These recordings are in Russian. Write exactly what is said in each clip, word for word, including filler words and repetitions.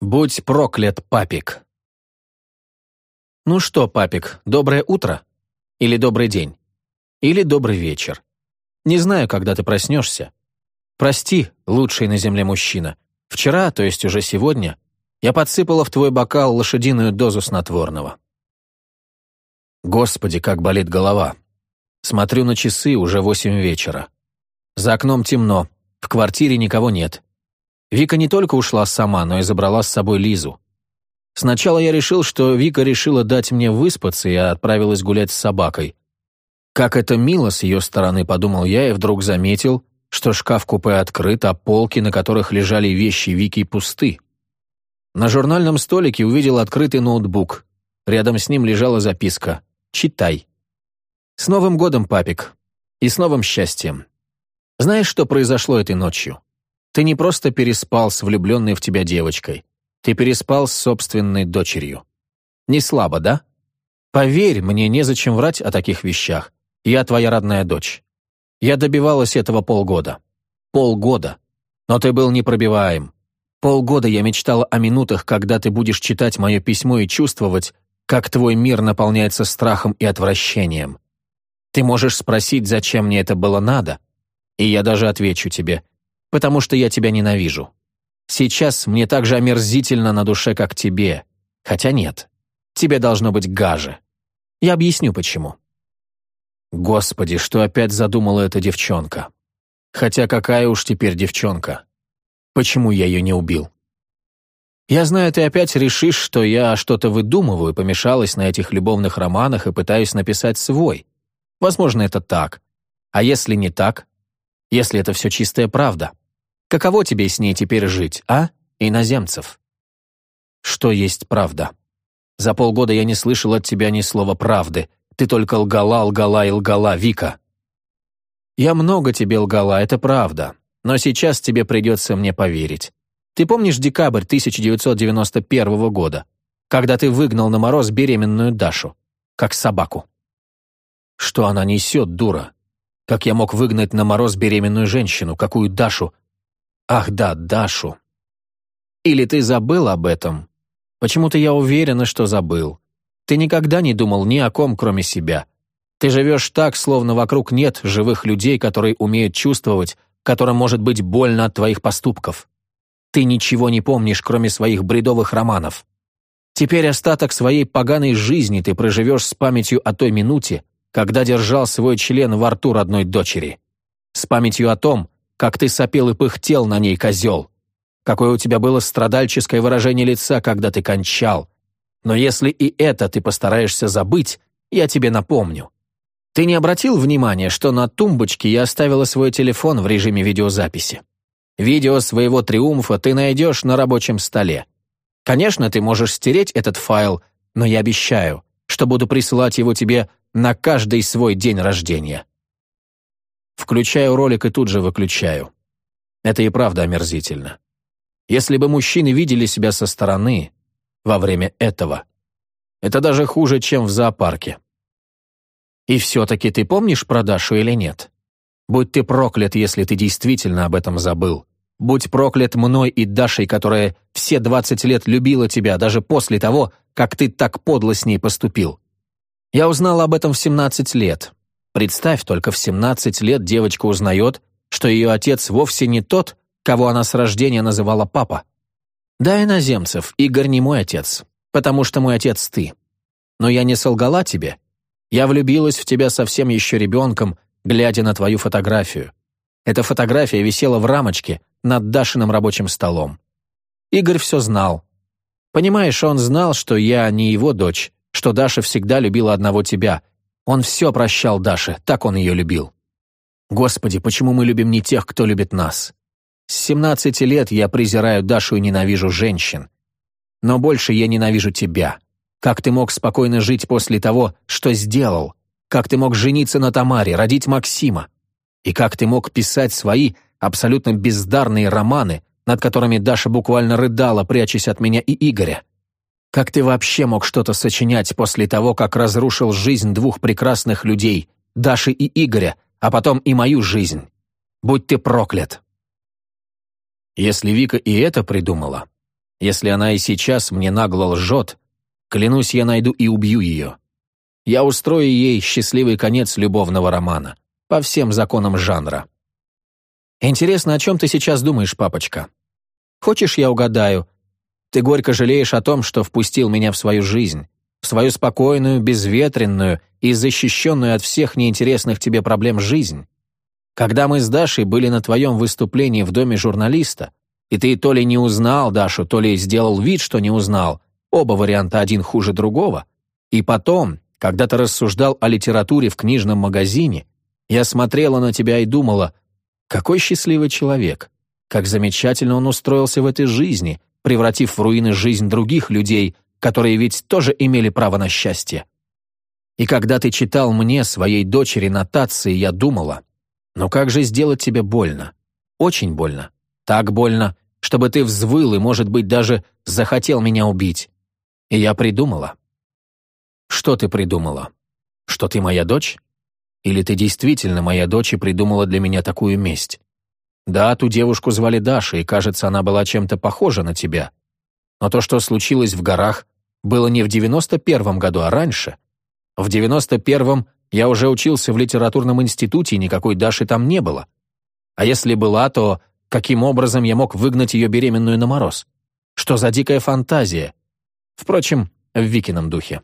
Будь проклят, папик. Ну что, папик, доброе утро? Или добрый день? Или добрый вечер? Не знаю, когда ты проснешься. Прости, лучший на земле мужчина. Вчера, то есть уже сегодня, я подсыпала в твой бокал лошадиную дозу снотворного. Господи, как болит голова. Смотрю на часы, уже восемь вечера. За окном темно, в квартире никого нет. Вика не только ушла сама, но и забрала с собой Лизу. Сначала я решил, что Вика решила дать мне выспаться и отправилась гулять с собакой. Как это мило с ее стороны, подумал я, и вдруг заметил, что шкаф-купе открыт, а полки, на которых лежали вещи Вики, пусты. На журнальном столике увидел открытый ноутбук. Рядом с ним лежала записка «Читай». «С Новым годом, папик! И с новым счастьем! Знаешь, что произошло этой ночью? Ты не просто переспал с влюбленной в тебя девочкой. Ты переспал с собственной дочерью. Не слабо, да? Поверь, мне незачем врать о таких вещах. Я твоя родная дочь. Я добивалась этого полгода. Полгода. Но ты был непробиваем. Полгода я мечтала о минутах, когда ты будешь читать мое письмо и чувствовать, как твой мир наполняется страхом и отвращением. Ты можешь спросить, зачем мне это было надо, и я даже отвечу тебе, потому что я тебя ненавижу. Сейчас мне так же омерзительно на душе, как тебе. Хотя нет, тебе должно быть гаже. Я объясню, почему. Господи, что опять задумала эта девчонка? Хотя какая уж теперь девчонка? Почему я ее не убил? Я знаю, ты опять решишь, что я что-то выдумываю, помешалась на этих любовных романах и пытаюсь написать свой. Возможно, это так. А если не так? Если это все чистая правда? Каково тебе с ней теперь жить, а, иноземцев? Что есть правда? За полгода я не слышал от тебя ни слова правды. Ты только лгала, лгала и лгала, Вика. Я много тебе лгала, это правда. Но сейчас тебе придется мне поверить. Ты помнишь декабрь тысяча девятьсот девяносто первого года, когда ты выгнал на мороз беременную Дашу, как собаку? Что она несет, дура? Как я мог выгнать на мороз беременную женщину, какую Дашу? Ах да, Дашу. Или ты забыл об этом? Почему-то я уверена, что забыл. Ты никогда не думал ни о ком, кроме себя. Ты живешь так, словно вокруг нет живых людей, которые умеют чувствовать, которым может быть больно от твоих поступков. Ты ничего не помнишь, кроме своих бредовых романов. Теперь остаток своей поганой жизни ты проживешь с памятью о той минуте, когда держал свой член во рту родной дочери. С памятью о том, как ты сопел и пыхтел на ней, козел. Какое у тебя было страдальческое выражение лица, когда ты кончал. Но если и это ты постараешься забыть, я тебе напомню. Ты не обратил внимания, что на тумбочке я оставила свой телефон в режиме видеозаписи? Видео своего триумфа ты найдешь на рабочем столе. Конечно, ты можешь стереть этот файл, но я обещаю, что буду присылать его тебе на каждый свой день рождения. Включаю ролик и тут же выключаю. Это и правда омерзительно. Если бы мужчины видели себя со стороны во время этого, это даже хуже, чем в зоопарке. И все-таки ты помнишь про Дашу или нет? Будь ты проклят, если ты действительно об этом забыл. Будь проклят мной и Дашей, которая все двадцать лет любила тебя, даже после того, как ты так подло с ней поступил. Я узнал об этом в семнадцать лет. Представь, только в семнадцать лет девочка узнает, что ее отец вовсе не тот, кого она с рождения называла папа. Да, иноземцев, Игорь не мой отец, потому что мой отец ты. Но я не солгала тебе. Я влюбилась в тебя совсем еще ребенком, глядя на твою фотографию. Эта фотография висела в рамочке над Дашиным рабочим столом. Игорь все знал. Понимаешь, он знал, что я не его дочь, что Даша всегда любила одного тебя. Он все прощал Даше, так он ее любил. Господи, почему мы любим не тех, кто любит нас? С семнадцати лет я презираю Дашу и ненавижу женщин. Но больше я ненавижу тебя. Как ты мог спокойно жить после того, что сделал? Как ты мог жениться на Тамаре, родить Максима? И как ты мог писать свои абсолютно бездарные романы, над которыми Даша буквально рыдала, прячась от меня и Игоря? Как ты вообще мог что-то сочинять после того, как разрушил жизнь двух прекрасных людей, Даши и Игоря, а потом и мою жизнь? Будь ты проклят! Если Вика и это придумала, Если она и сейчас мне нагло лжет, клянусь, я найду и убью ее. Я устрою ей счастливый конец любовного романа, по всем законам жанра. Интересно, о чем ты сейчас думаешь, папочка? Хочешь, я угадаю? Ты горько жалеешь о том, что впустил меня в свою жизнь, в свою спокойную, безветренную и защищенную от всех неинтересных тебе проблем жизнь. Когда мы с Дашей были на твоем выступлении в доме журналиста, и ты то ли не узнал Дашу, то ли сделал вид, что не узнал, оба варианта один хуже другого, и потом, когда ты рассуждал о литературе в книжном магазине, я смотрела на тебя и думала, какой счастливый человек, как замечательно он устроился в этой жизни, превратив в руины жизнь других людей, которые ведь тоже имели право на счастье. И когда ты читал мне, своей дочери, нотации, я думала, ну как же сделать тебе больно? Очень больно. Так больно, чтобы ты взвыл и, может быть, даже захотел меня убить. И я придумала. Что ты придумала? Что ты моя дочь? Или ты действительно моя дочь и придумала для меня такую месть? Да, ту девушку звали Даша, и, кажется, она была чем-то похожа на тебя. Но то, что случилось в горах, было не в девяносто первом году, а раньше. В девяносто первом я уже учился в литературном институте, и никакой Даши там не было. А если была, то каким образом я мог выгнать ее беременную на мороз? Что за дикая фантазия? Впрочем, в Викином духе.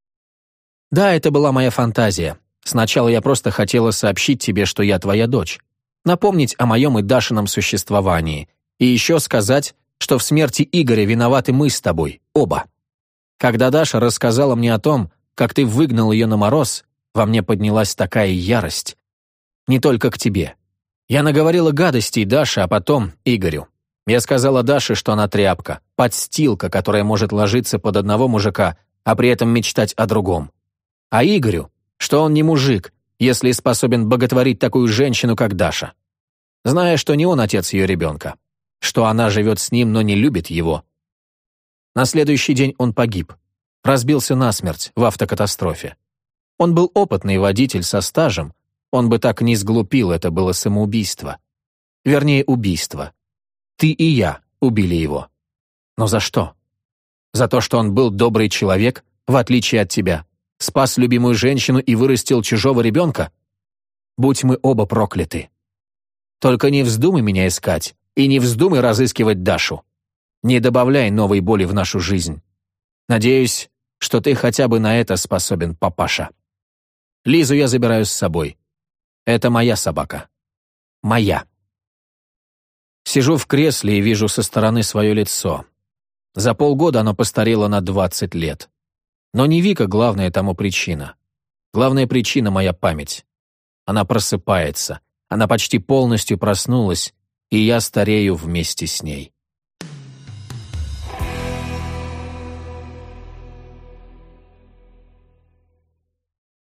Да, это была моя фантазия. Сначала я просто хотела сообщить тебе, что я твоя дочь. Напомнить о моем и Дашином существовании. И еще сказать, что в смерти Игоря виноваты мы с тобой, оба. Когда Даша рассказала мне о том, как ты выгнал ее на мороз, во мне поднялась такая ярость. Не только к тебе. Я наговорила гадостей Даше, а потом Игорю. Я сказала Даше, что она тряпка, подстилка, которая может ложиться под одного мужика, а при этом мечтать о другом. А Игорю, что он не мужик, если способен боготворить такую женщину, как Даша. Зная, что не он отец ее ребенка, что она живет с ним, но не любит его. На следующий день он погиб. Разбился насмерть в автокатастрофе. Он был опытный водитель со стажем, он бы так не сглупил, это было самоубийство. Вернее, убийство. Ты и я убили его. Но за что? За то, что он был добрый человек, в отличие от тебя, спас любимую женщину и вырастил чужого ребенка? Будь мы оба прокляты. Только не вздумай меня искать и не вздумай разыскивать Дашу. Не добавляй новой боли в нашу жизнь. Надеюсь, что ты хотя бы на это способен, папаша. Лизу я забираю с собой. Это моя собака. Моя. Сижу в кресле и вижу со стороны свое лицо. За полгода оно постарело на двадцать лет. Но не Вика главная тому причина. Главная причина — моя память. Она просыпается. Она почти полностью проснулась, и я старею вместе с ней.